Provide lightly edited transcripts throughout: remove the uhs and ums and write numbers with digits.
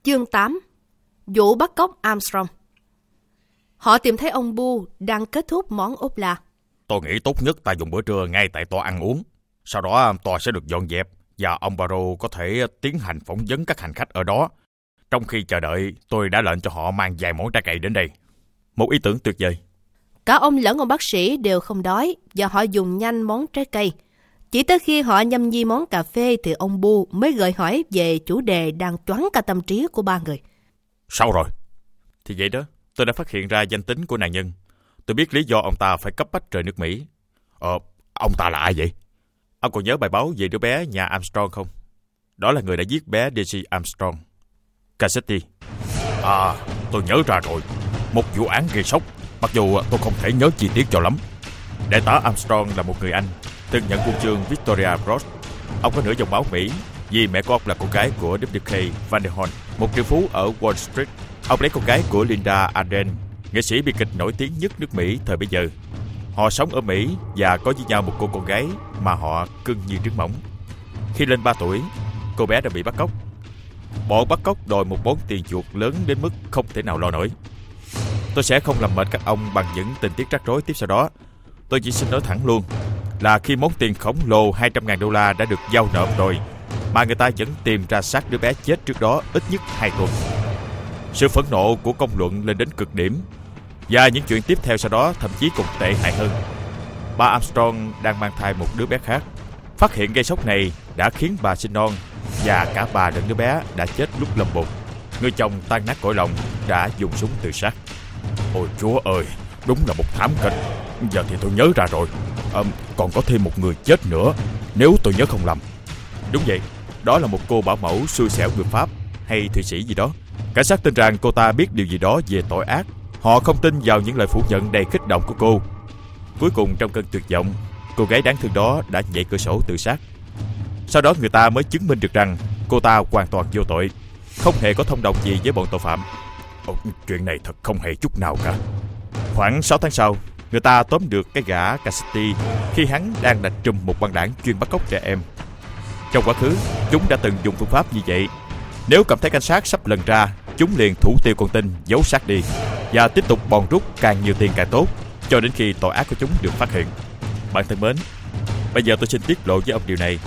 Chương 8. Vụ bắt cóc Armstrong. Họ tìm thấy ông Bu đang kết thúc món ốp la. Tôi nghĩ tốt nhất ta dùng bữa trưa ngay tại toa ăn uống. Sau đó toa sẽ được dọn dẹp và ông Barrow có thể tiến hành phỏng vấn các hành khách ở đó. Trong khi chờ đợi, tôi đã lệnh cho họ mang vài món trái cây đến đây. Một ý tưởng tuyệt vời. Cả ông lẫn ông bác sĩ đều không đói và họ dùng nhanh món trái cây. Chỉ tới khi họ nhâm nhi món cà phê thì ông Bu mới gợi hỏi về chủ đề đang choáng cả tâm trí của ba người. Sao rồi? Thì vậy đó, tôi đã phát hiện ra danh tính của nạn nhân. Tôi biết lý do ông ta phải cấp bách rời nước Mỹ. Ông ta là ai vậy? Ông còn nhớ bài báo về đứa bé nhà Armstrong không? Đó là người đã giết bé Daisy Armstrong, Cassidy. Tôi nhớ ra rồi. Một vụ án gây sốc, mặc dù tôi không thể nhớ chi tiết cho lắm. Đại tá Armstrong là một người Anh, từng nhận huân chương Victoria Cross. Ông có nửa dòng máu Mỹ vì mẹ của ông là con gái của W.K. Van der Horn, một triệu phú ở Wall Street. Ông lấy con gái của Linda Arden, nghệ sĩ bi kịch nổi tiếng nhất nước Mỹ thời bấy giờ. Họ sống ở Mỹ và có với nhau một cô con gái mà họ cưng như trứng mỏng. Khi lên 3 tuổi, cô bé đã bị bắt cóc. Bọn bắt cóc đòi một món tiền chuộc lớn đến mức không thể nào lo nổi. Tôi sẽ không làm mệt các ông bằng những tình tiết rắc rối tiếp sau đó. Tôi chỉ xin nói thẳng luôn là khi món tiền khổng lồ $200,000 đã được giao nộp rồi, mà người ta vẫn tìm ra xác đứa bé chết trước đó ít nhất 2 tuần. Sự phẫn nộ của công luận lên đến cực điểm, và những chuyện tiếp theo sau đó thậm chí còn tệ hại hơn. Bà Armstrong đang mang thai một đứa bé khác. Phát hiện gây sốc này đã khiến bà sinh non, và cả bà lẫn đứa bé đã chết lúc lâm bồn. Người chồng tan nát cõi lòng đã dùng súng tự sát. Ôi Chúa ơi, đúng là một thảm kịch. Giờ thì tôi nhớ ra rồi. Còn có thêm một người chết nữa, nếu tôi nhớ không lầm. Đúng vậy, đó là một cô bảo mẫu xui xẻo người Pháp hay Thụy Sĩ gì đó. Cảnh sát tin rằng cô ta biết điều gì đó về tội ác. Họ không tin vào những lời phủ nhận đầy kích động của cô. Cuối cùng trong cơn tuyệt vọng, cô gái đáng thương đó đã nhảy cửa sổ tự sát. Sau đó người ta mới chứng minh được rằng cô ta hoàn toàn vô tội, không hề có thông đồng gì với bọn tội phạm. Chuyện này thật không hề chút nào cả. Khoảng 6 tháng sau, người ta tóm được cái gã Cassidy khi hắn đang đặt trùm một băng đảng chuyên bắt cóc trẻ em. Trong quá khứ, chúng đã từng dùng phương pháp như vậy. Nếu cảm thấy cảnh sát sắp lần ra, chúng liền thủ tiêu con tin, giấu xác đi và tiếp tục bòn rút càng nhiều tiền càng tốt, cho đến khi tội ác của chúng được phát hiện. Bạn thân mến, bây giờ tôi xin tiết lộ với ông điều này.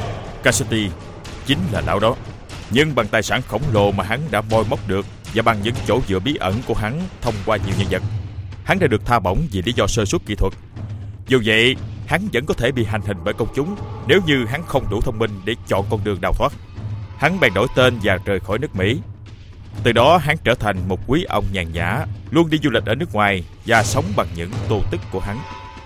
Cassidy chính là lão đó, nhưng bằng tài sản khổng lồ mà hắn đã moi móc được và bằng những chỗ dựa bí ẩn của hắn thông qua nhiều nhân vật, hắn đã được tha bổng vì lý do sơ suất kỹ thuật. Dù vậy, hắn vẫn có thể bị hành hình bởi công chúng nếu như hắn không đủ thông minh để chọn con đường đào thoát. Hắn bèn đổi tên và rời khỏi nước Mỹ. Từ đó hắn trở thành một quý ông nhàn nhã, luôn đi du lịch ở nước ngoài và sống bằng những tô tức của hắn.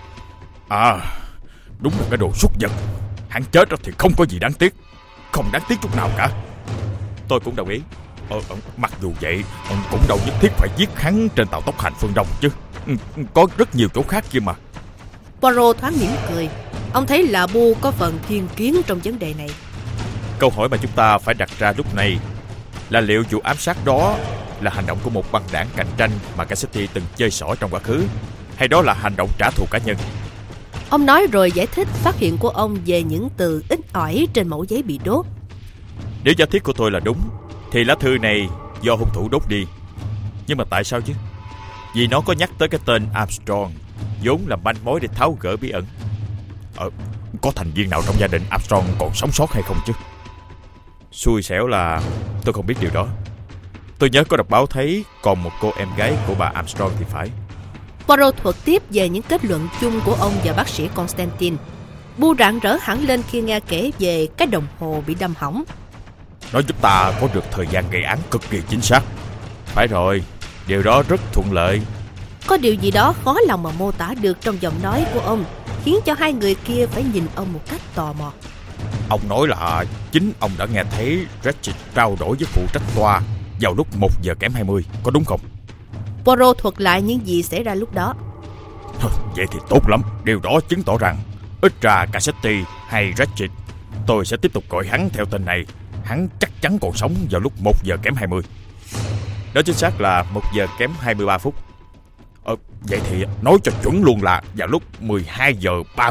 Đúng là cái đồ súc vật. Hắn chết thì không có gì đáng tiếc, không đáng tiếc chút nào cả. Tôi cũng đồng ý. Mặc dù vậy, cũng đâu nhất thiết phải giết hắn trên tàu tốc hành phương Đông chứ. Có rất nhiều chỗ khác kia mà. Poirot thoáng mỉm cười. Ông thấy là Bu có phần thiên kiến trong vấn đề này. Câu hỏi mà chúng ta phải đặt ra lúc này là liệu vụ ám sát đó là hành động của một băng đảng cạnh tranh mà Cassidy từng chơi xỏ trong quá khứ, hay đó là hành động trả thù cá nhân. Ông nói rồi giải thích phát hiện của ông về những từ ít ỏi trên mẩu giấy bị đốt. Nếu giả thiết của tôi là đúng thì lá thư này do hung thủ đốt đi. Nhưng mà tại sao chứ? Vì nó có nhắc tới cái tên Armstrong, vốn là manh mối để tháo gỡ bí ẩn. Có thành viên nào trong gia đình Armstrong còn sống sót hay không chứ? Xui xẻo là tôi không biết điều đó. Tôi nhớ có đọc báo thấy còn một cô em gái của bà Armstrong thì phải. Poirot thuật tiếp về những kết luận chung của ông và bác sĩ Constantine. Bu rạng rỡ hẳn lên khi nghe kể về cái đồng hồ bị đâm hỏng. Nó giúp ta có được thời gian gây án cực kỳ chính xác. Phải rồi, điều đó rất thuận lợi. Có điều gì đó khó lòng mà mô tả được trong giọng nói của ông, khiến cho hai người kia phải nhìn ông một cách tò mò. Ông nói là chính ông đã nghe thấy Ratchet trao đổi với phụ trách toa vào lúc 1:20, có đúng không? Poirot thuật lại những gì xảy ra lúc đó. Vậy thì tốt lắm. Điều đó chứng tỏ rằng ít ra Cassidy hay Ratchet, tôi sẽ tiếp tục gọi hắn theo tên này, hắn chắc chắn còn sống vào lúc 1:20. Đó chính xác là 1:23. Vậy thì nói cho chuẩn luôn là vào lúc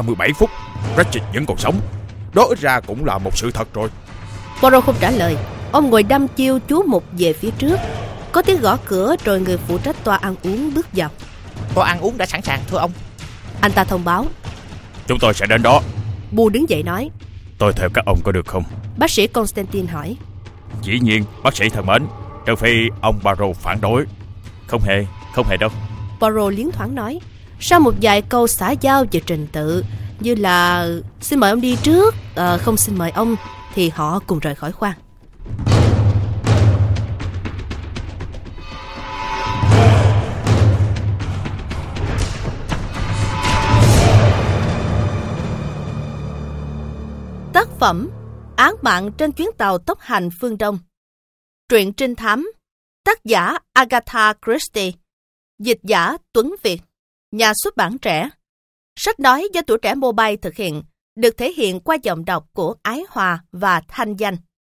12:37 Ratchet vẫn còn sống. Đó ít ra cũng là một sự thật rồi. Poirot không trả lời. Ông ngồi đăm chiêu chú mục về phía trước. Có tiếng gõ cửa rồi người phụ trách toa ăn uống bước vào. Toa ăn uống đã sẵn sàng thưa ông. Anh ta thông báo. Chúng tôi sẽ đến đó. Bu đứng dậy nói. Tôi theo các ông có được không? Bác sĩ Constantine hỏi. Dĩ nhiên, bác sĩ thân mến, trừ phi ông Poirot phản đối. Không hề đâu. Poirot liến thoáng nói. Sau một vài câu xã giao về trình tự, như là xin mời ông đi trước, không xin mời ông, thì họ cùng rời khỏi khoang. Tác phẩm Án mạng trên chuyến tàu tốc hành phương Đông. Truyện trinh thám. Tác giả Agatha Christie. Dịch giả Tuấn Việt. Nhà xuất bản Trẻ. Sách nói do Tuổi Trẻ Mobile thực hiện, được thể hiện qua giọng đọc của Ái Hòa và Thanh Danh.